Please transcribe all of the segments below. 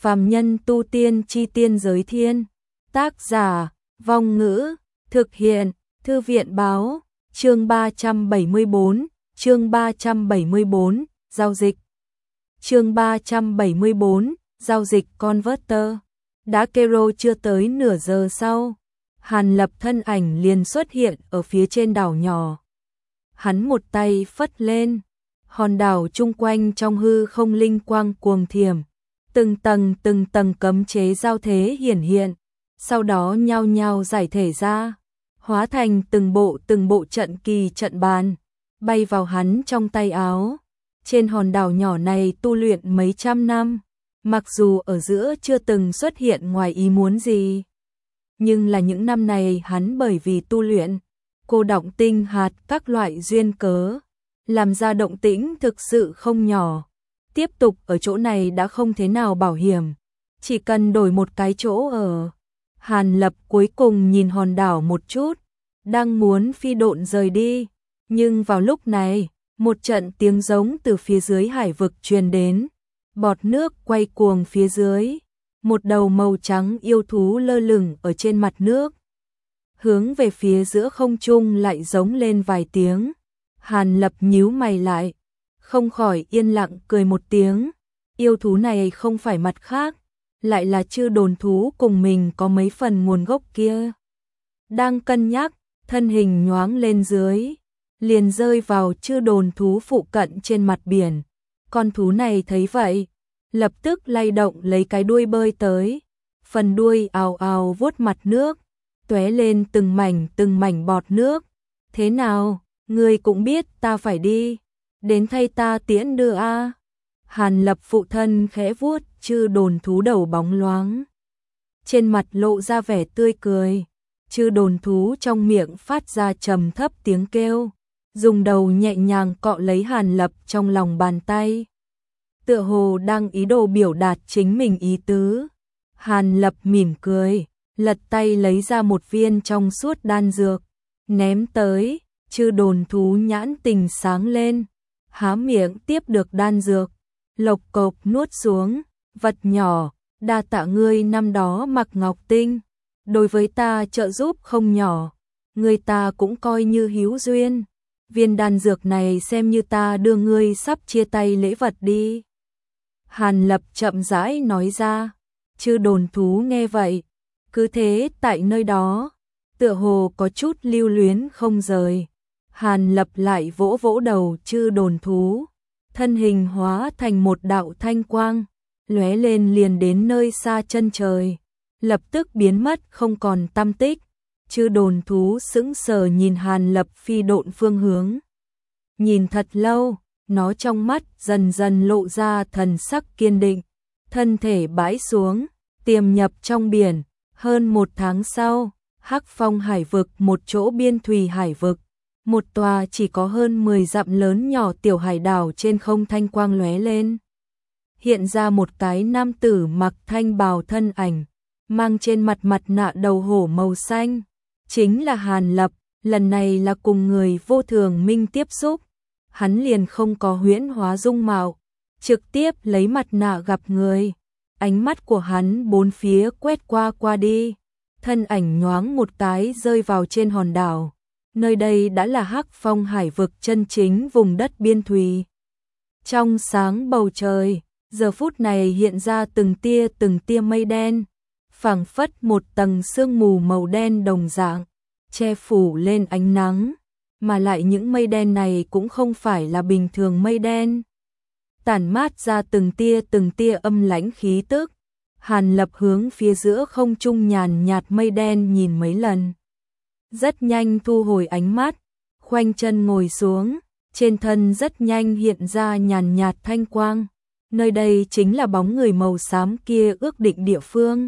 Phàm nhân tu tiên chi tiên giới thiên. Tác giả, Vong Ngữ, thực hiện, Thư viện báo, chương 374, giao dịch. Chương 374, giao dịch converter. Đã kero chưa tới nửa giờ sau, Hàn Lập thân ảnh liền xuất hiện ở phía trên đảo nhỏ. Hắn một tay phất lên, hòn đảo chung quanh trong hư không linh quang cuồng thiểm, từng tầng cấm chế giao thế hiển hiện, sau đó nhao nhao giải thể ra, hóa thành từng bộ trận kỳ trận bàn, bay vào hắn trong tay áo. Trên hòn đảo nhỏ này tu luyện mấy trăm năm, mặc dù ở giữa chưa từng xuất hiện ngoài ý muốn gì, nhưng là những năm này hắn bởi vì tu luyện cô động tinh hạt các loại duyên cớ, làm ra động tĩnh thực sự không nhỏ. Tiếp tục ở chỗ này đã không thế nào bảo hiểm, chỉ cần đổi một cái chỗ ở. Hàn Lập cuối cùng nhìn hòn đảo một chút, đang muốn phi độn rời đi, nhưng vào lúc này, một trận tiếng giống từ phía dưới hải vực truyền đến, bọt nước quay cuồng phía dưới, một đầu màu trắng yêu thú lơ lửng ở trên mặt nước, hướng về phía giữa không trung lại giống lên vài tiếng. Hàn Lập nhíu mày lại, không khỏi yên lặng cười một tiếng. Yêu thú này không phải mặt khác, lại là Chư Đồn thú cùng mình có mấy phần nguồn gốc kia. Đang cân nhắc, thân hình nhoáng lên dưới, liền rơi vào Chư Đồn thú phụ cận trên mặt biển. Con thú này thấy vậy, lập tức lay động lấy cái đuôi bơi tới, phần đuôi ào ào vuốt mặt nước, tóe lên từng mảnh bọt nước. Thế nào, ngươi cũng biết ta phải đi, đến thay ta tiễn đưa a. Hàn Lập phụ thân khẽ vuốt Chư Đồn thú đầu bóng loáng, trên mặt lộ ra vẻ tươi cười. Chư Đồn thú trong miệng phát ra trầm thấp tiếng kêu, dùng đầu nhẹ nhàng cọ lấy Hàn Lập trong lòng bàn tay, tựa hồ đang ý đồ biểu đạt chính mình ý tứ. Hàn Lập mỉm cười, lật tay lấy ra một viên trong suốt đan dược, ném tới. Chư Đồn thú nhãn tình sáng lên, há miệng tiếp được đan dược, lộc cộc nuốt xuống. Vật nhỏ, đa tạ ngươi năm đó mặc ngọc tinh, đối với ta trợ giúp không nhỏ, ngươi ta cũng coi như hữu duyên. Viên đan dược này xem như ta đưa ngươi sắp chia tay lễ vật đi. Hàn Lập chậm rãi nói ra. Chư Đồn thú nghe vậy, cứ thế tại nơi đó, tựa hồ có chút lưu luyến không rời. Hàn Lập lại vỗ vỗ đầu Chư Đồn thú, thân hình hóa thành một đạo thanh quang, lóe lên liền đến nơi xa chân trời, lập tức biến mất không còn tăm tích. Chư Đồn thú sững sờ nhìn Hàn Lập phi độn phương hướng, nhìn thật lâu, nó trong mắt dần dần lộ ra thần sắc kiên định, thân thể bãi xuống, tiềm nhập trong biển. Hơn một tháng sau, Hắc Phong hải vực, một chỗ biên thùy hải vực, một tòa chỉ có hơn 10 dặm lớn nhỏ tiểu hải đảo, trên không thanh quang lóe lên, hiện ra một cái nam tử mặc thanh bào thân ảnh, mang trên mặt mặt nạ đầu hổ màu xanh, chính là Hàn Lập. Lần này là cùng người vô thường minh tiếp xúc, hắn liền không có huyễn hóa dung mạo, trực tiếp lấy mặt nạ gặp người. Ánh mắt của hắn bốn phía quét qua đi, thân ảnh nhoáng một cái rơi vào trên hòn đảo. Nơi đây đã là Hắc Phong hải vực chân chính, vùng đất biên thùy. Trong sáng bầu trời, giờ phút này hiện ra từng tia mây đen, phảng phất một tầng sương mù màu đen đồng dạng, che phủ lên ánh nắng, mà lại những mây đen này cũng không phải là bình thường mây đen, tản mát ra từng tia âm lãnh khí tức. Hàn Lập hướng phía giữa không trung nhàn nhạt mây đen nhìn mấy lần, rất nhanh thu hồi ánh mắt, khoanh chân ngồi xuống, trên thân rất nhanh hiện ra nhàn nhạt thanh quang. Nơi đây chính là bóng người màu xám kia ước định địa phương.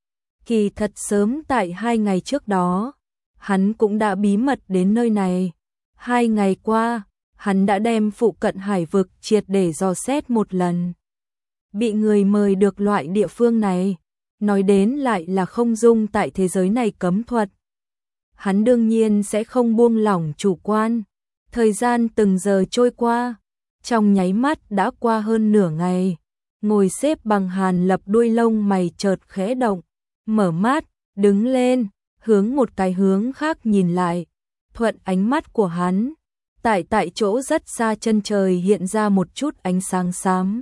Kỳ thật sớm tại 2 ngày trước đó, hắn cũng đã bí mật đến nơi này. 2 ngày qua, hắn đã đem phụ cận hải vực triệt để dò xét một lần. Bị người mời được loại địa phương này, nói đến lại là không dung tại thế giới này cấm thuật. Hắn đương nhiên sẽ không buông lỏng chủ quan. Thời gian từng giờ trôi qua, trong nháy mắt đã qua hơn nửa ngày. ngồi xếp bằng. Hàn Lập đuôi lông mày chợt khẽ động, mở mắt, đứng lên, hướng một cái hướng khác nhìn lại. Thuận ánh mắt của hắn, tại chỗ rất xa chân trời hiện ra một chút ánh sáng xám.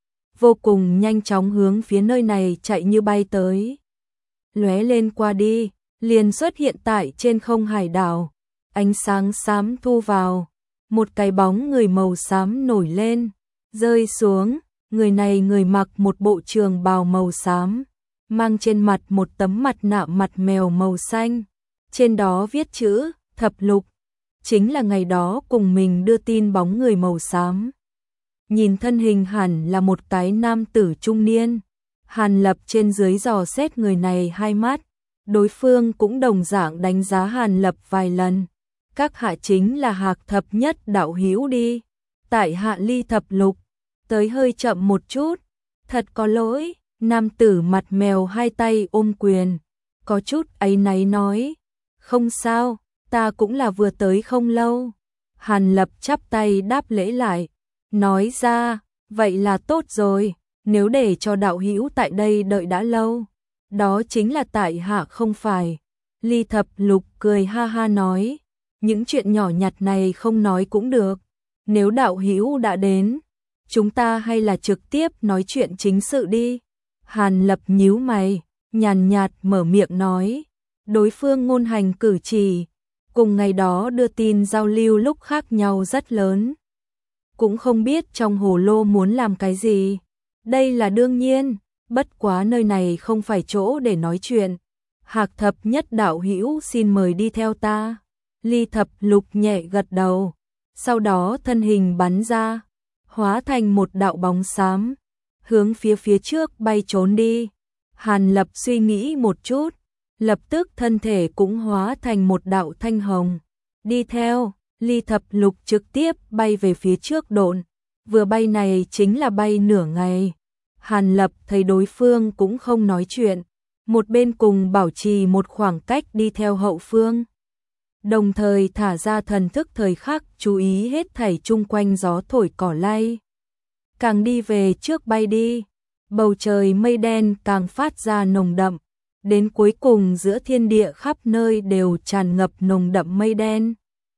Vô cùng nhanh chóng hướng phía nơi này chạy như bay tới. Lóe lên qua đi, liền xuất hiện tại trên không hải đảo. Ánh sáng xám thu vào, một cái bóng người màu xám nổi lên, rơi xuống. Người này người mặc một bộ trường bào màu xám, mang trên mặt một tấm mặt nạ mặt mèo màu xanh. Trên đó viết chữ Thập Lục, chính là ngày đó cùng mình đưa tin bóng người màu xám. Nhìn thân hình hẳn là một cái nam tử trung niên. Hàn Lập trên dưới dò xét người này hai mắt, đối phương cũng đồng dạng đánh giá Hàn Lập vài lần. Các hạ chính là Hạc Thập Nhất đạo hữu đi. Tại hạ Ly Thập Lục, tới hơi chậm một chút, thật có lỗi. Nam tử mặt mèo hai tay ôm quyền, có chút áy náy nói, không sao, ta cũng là vừa tới không lâu. Hàn Lập chắp tay đáp lễ lại, nói ra, vậy là tốt rồi, nếu để cho đạo hữu tại đây đợi đã lâu, đó chính là tại hạ không phải. Ly Thập Lục cười ha ha nói, những chuyện nhỏ nhặt này không nói cũng được, nếu đạo hữu đã đến, chúng ta hay là trực tiếp nói chuyện chính sự đi. Hàn Lập nhíu mày, nhàn nhạt mở miệng nói, đối phương ngôn hành cử chỉ, cùng ngày đó đưa tin giao lưu lúc khác nhau rất lớn. Cũng không biết trong hồ lô muốn làm cái gì. Đây là đương nhiên, bất quá nơi này không phải chỗ để nói chuyện. Hạc Thập Nhất đạo hữu xin mời đi theo ta. Ly Thập Lục nhẹ gật đầu, sau đó thân hình bắn ra, hóa thành một đạo bóng xám, hướng phía trước bay trốn đi. Hàn Lập suy nghĩ một chút, lập tức thân thể cũng hóa thành một đạo thanh hồng, đi theo. Ly Thập Lục trực tiếp bay về phía trước độn, vừa bay này chính là bay nửa ngày. Hàn Lập thấy đối phương cũng không nói chuyện, một bên cùng bảo trì một khoảng cách đi theo hậu phương, đồng thời thả ra thần thức thời khắc chú ý hết thảy chung quanh gió thổi cỏ lay. Càng đi về trước bay đi, bầu trời mây đen càng phát ra nồng đậm, đến cuối cùng giữa thiên địa khắp nơi đều tràn ngập nồng đậm mây đen,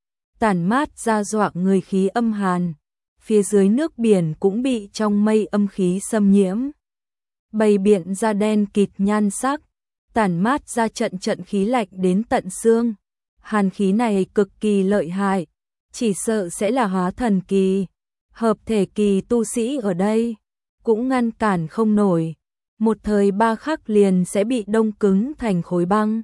tản mát ra dọa người khí âm hàn. Phía dưới nước biển cũng bị trong mây âm khí xâm nhiễm, bày biện ra đen kịt nhan sắc, tản mát ra trận khí lạnh đến tận xương. Hàn khí này cực kỳ lợi hại, chỉ sợ sẽ là hóa thần kỳ, hợp thể kỳ tu sĩ ở đây cũng ngăn cản không nổi, một thời ba khắc liền sẽ bị đông cứng thành khối băng.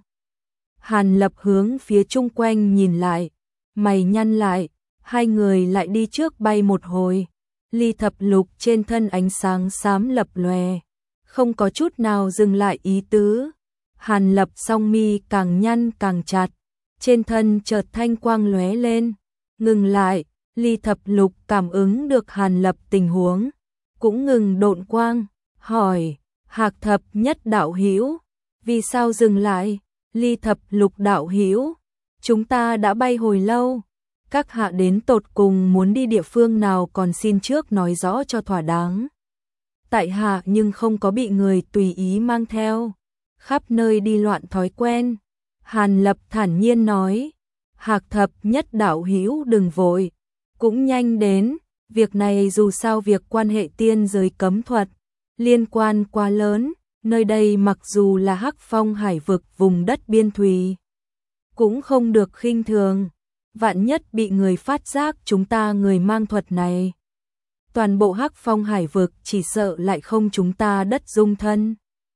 Hàn Lập hướng phía chung quanh nhìn lại, mày nhăn lại, hai người lại đi trước bay một hồi. Ly Thập Lục trên thân ánh sáng xám lập lòe, không có chút nào dừng lại ý tứ. Hàn Lập song mi càng nhăn càng chặt, trên thân chợt thanh quang lóe lên, ngừng lại. Ly Thập Lục cảm ứng được Hàn Lập tình huống, cũng ngừng độn quang, hỏi, Hạc Thập Nhất đạo hữu, vì sao dừng lại? Ly Thập Lục đạo hữu, chúng ta đã bay hồi lâu, các hạ đến tột cùng muốn đi địa phương nào còn xin trước nói rõ cho thỏa đáng. Tại hạ nhưng không có bị người tùy ý mang theo, khắp nơi đi loạn thói quen. Hàn Lập thản nhiên nói, Hạc Thập Nhất đạo hữu đừng vội, cũng nhanh đến, việc này dù sao việc quan hệ tiên giới cấm thuật, liên quan quá lớn, nơi đây mặc dù là Hắc Phong hải vực vùng đất biên thùy, cũng không được khinh thường, vạn nhất bị người phát giác chúng ta người mang thuật này. Toàn bộ Hắc Phong hải vực chỉ sợ lại không chúng ta đất dung thân.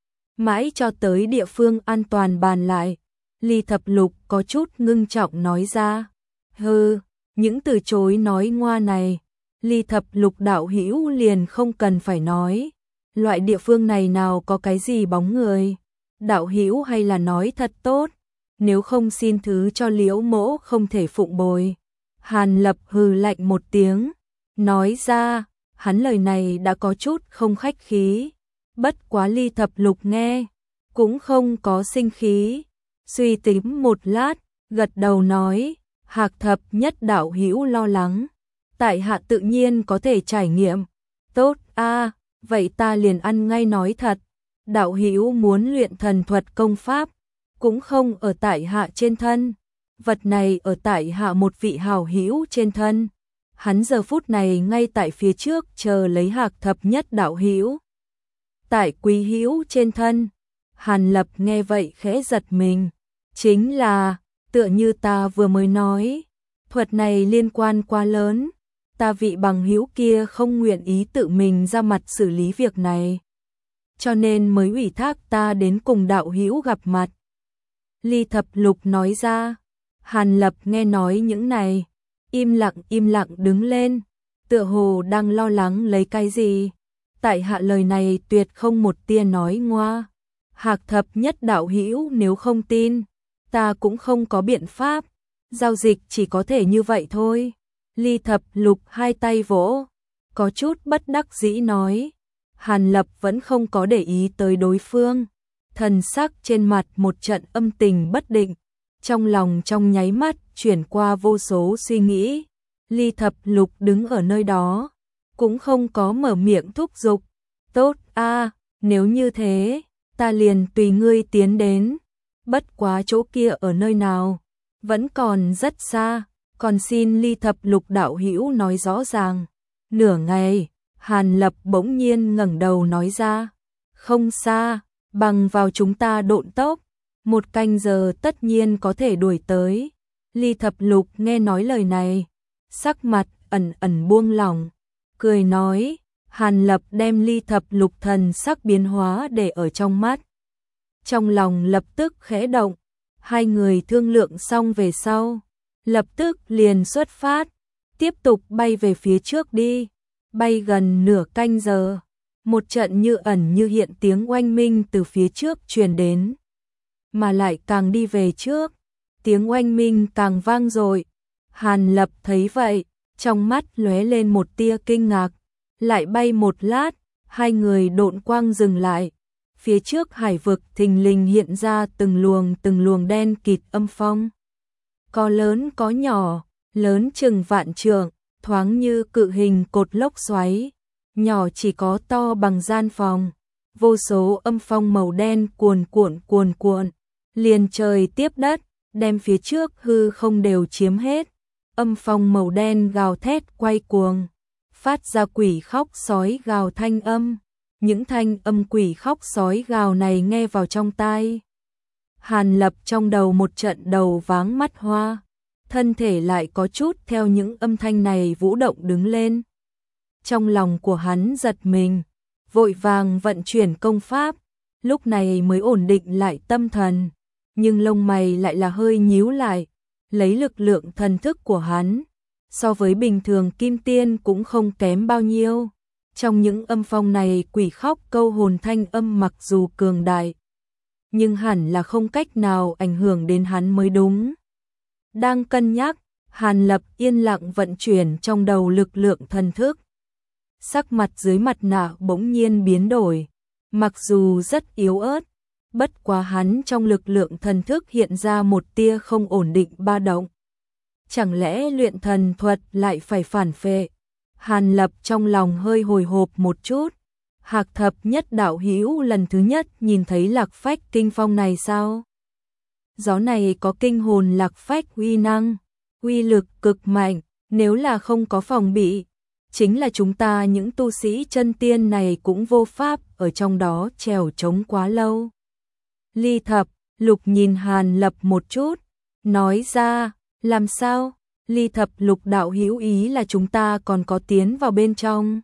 Mãi cho tới địa phương an toàn bàn lại, Ly Thập Lục có chút ngưng trọng nói ra. Hừ, những từ chối nói ngoa này, Ly Thập Lục đạo hữu liền không cần phải nói. Loại địa phương này nào có cái gì bóng người, đạo hữu hay là nói thật tốt, nếu không xin thứ cho Liễu mỗ không thể phụng bồi. Hàn Lập hừ lạnh một tiếng, nói ra, hắn lời này đã có chút không khách khí, bất quá Ly Thập Lục nghe, cũng không có sinh khí, suy tính một lát, gật đầu nói, Hạc Thập Nhất đạo hữu lo lắng, tại hạ tự nhiên có thể trải nghiệm, tốt a. vậy ta liền ăn ngay nói thật, đạo hữu muốn luyện thần thuật công pháp, cũng không ở tại hạ trên thân, vật này ở tại hạ một vị hảo hữu trên thân. Hắn giờ phút này ngay tại phía trước chờ lấy Hạc thập nhất đạo hữu. Tại quý hữu trên thân, Hàn Lập nghe vậy khẽ giật mình, chính là, tựa như ta vừa mới nói, thuật này liên quan quá lớn, ta vị bằng hữu kia không nguyện ý tự mình ra mặt xử lý việc này, cho nên mới ủy thác ta đến cùng đạo hữu gặp mặt. Ly Thập Lục nói ra. Hàn Lập nghe nói những này, im lặng đứng lên, tựa hồ đang lo lắng lấy cái gì. Tại hạ lời này tuyệt không một tia nói ngoa. Hạc thập nhất đạo hữu nếu không tin, ta cũng không có biện pháp, giao dịch chỉ có thể như vậy thôi. Ly Thập Lục hai tay vỗ, có chút bất đắc dĩ nói. Hàn Lập vẫn không có để ý tới đối phương, thần sắc trên mặt một trận âm tình bất định, trong lòng trong nháy mắt chuyển qua vô số suy nghĩ. Ly Thập Lục đứng ở nơi đó, cũng không có mở miệng thúc giục. Tốt a, nếu như thế, ta liền tùy ngươi tiến đến. Bất quá chỗ kia ở nơi nào, vẫn còn rất xa, còn xin Ly Thập Lục đạo hữu nói rõ ràng. Nửa ngày, Hàn Lập bỗng nhiên ngẩng đầu nói ra, không xa, bằng vào chúng ta độn tốc, 1 canh giờ tất nhiên có thể đuổi tới. Ly Thập Lục nghe nói lời này, sắc mặt ẩn buông lỏng, cười nói. Hàn Lập đem Ly Thập Lục thần sắc biến hóa để ở trong mắt, trong lòng lập tức khẽ động. Hai người thương lượng xong về sau, lập tức liền xuất phát, tiếp tục bay về phía trước đi. Bay gần nửa canh giờ, một trận như ẩn như hiện tiếng oanh minh từ phía trước truyền đến, mà lại càng đi về trước, tiếng oanh minh càng vang dội. Hàn Lập thấy vậy, trong mắt lóe lên một tia kinh ngạc, lại bay một lát, hai người độn quang dừng lại. Phía trước hải vực thình lình hiện ra từng luồng đen kịt âm phong, có lớn có nhỏ, lớn chừng vạn trượng, thoáng như cự hình cột lốc xoáy, nhỏ chỉ có to bằng gian phòng. Vô số âm phong màu đen cuồn cuộn, liền trời tiếp đất, đem phía trước hư không đều chiếm hết. Âm phong màu đen gào thét quay cuồng, phát ra quỷ khóc sói gào thanh âm. Những thanh âm quỷ khóc sói gào này nghe vào trong tai, Hàn Lập trong đầu một trận đầu váng mắt hoa, thân thể lại có chút theo những âm thanh này vũ động đứng lên. Trong lòng của hắn giật mình, vội vàng vận chuyển công pháp, lúc này mới ổn định lại tâm thần, nhưng lông mày lại là hơi nhíu lại. Lấy lực lượng thần thức của hắn, so với bình thường kim tiên cũng không kém bao nhiêu. Trong những âm phong này quỷ khóc câu hồn thanh âm mặc dù cường đại, nhưng hẳn là không cách nào ảnh hưởng đến hắn mới đúng. Đang cân nhắc, Hàn Lập yên lặng vận chuyển trong đầu lực lượng thần thức. Sắc mặt dưới mặt nạ bỗng nhiên biến đổi, mặc dù rất yếu ớt, bất quá hắn trong lực lượng thần thức hiện ra một tia không ổn định ba động. Chẳng lẽ luyện thần thuật lại phải phản phệ? Hàn Lập trong lòng hơi hồi hộp một chút. Hạc thập nhất đạo hữu lần thứ nhất nhìn thấy Lạc Phách kinh phong này sao? Gió này có kinh hồn Lạc Phách uy năng, uy lực cực mạnh, nếu là không có phòng bị, chính là chúng ta những tu sĩ chân tiên này cũng vô pháp ở trong đó trèo trống quá lâu. Ly Thập Lục nhìn Hàn Lập một chút, nói ra, làm sao? Ly Thập Lục đạo hữu ý là chúng ta còn có tiến vào bên trong.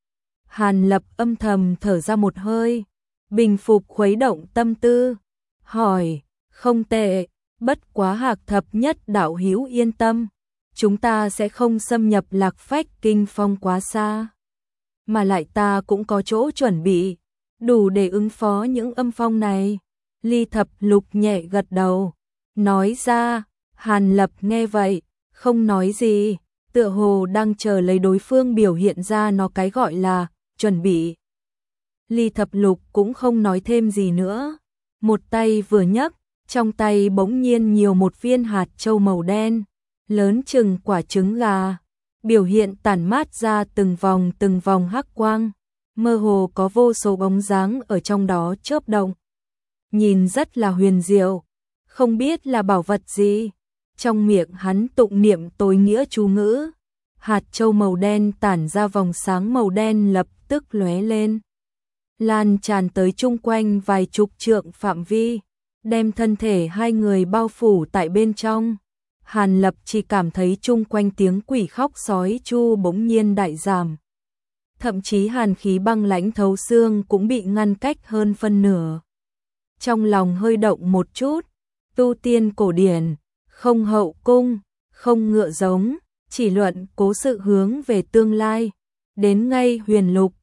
Hàn Lập âm thầm thở ra một hơi, bình phục khuấy động tâm tư, hỏi, không tệ, bất quá Hạc thập nhất đạo hữu yên tâm, chúng ta sẽ không xâm nhập Lạc Phách kinh phong quá xa. Mà lại ta cũng có chỗ chuẩn bị, đủ để ứng phó những âm phong này. Ly Thập Lục nhẹ gật đầu, nói ra. Hàn Lập nghe vậy, không nói gì, tựa hồ đang chờ lấy đối phương biểu hiện ra nó cái gọi là chuẩn bị. Ly Thập Lục cũng không nói thêm gì nữa, một tay vừa nhấc, trong tay bỗng nhiên nhiều một viên hạt châu màu đen, lớn chừng quả trứng gà, biểu hiện tản mát ra từng vòng hắc quang. mơ hồ có vô số bóng dáng ở trong đó chớp động. Nhìn rất là huyền diệu, không biết là bảo vật gì. Trong miệng hắn tụng niệm tối nghĩa chú ngữ, hạt châu màu đen tản ra vòng sáng màu đen lập tức lóe lên, lan tràn tới chung quanh vài chục trượng phạm vi, đem thân thể hai người bao phủ tại bên trong. Hàn Lập chỉ cảm thấy chung quanh tiếng quỷ khóc sói chu bỗng nhiên đại giảm. Thậm chí hàn khí băng lãnh thấu xương cũng bị ngăn cách hơn phân nửa. Trong lòng hơi động một chút, tu tiên cổ điển, không hậu cung, không ngựa giống, chỉ luận cố sự hướng về tương lai. Đến ngay huyền lục,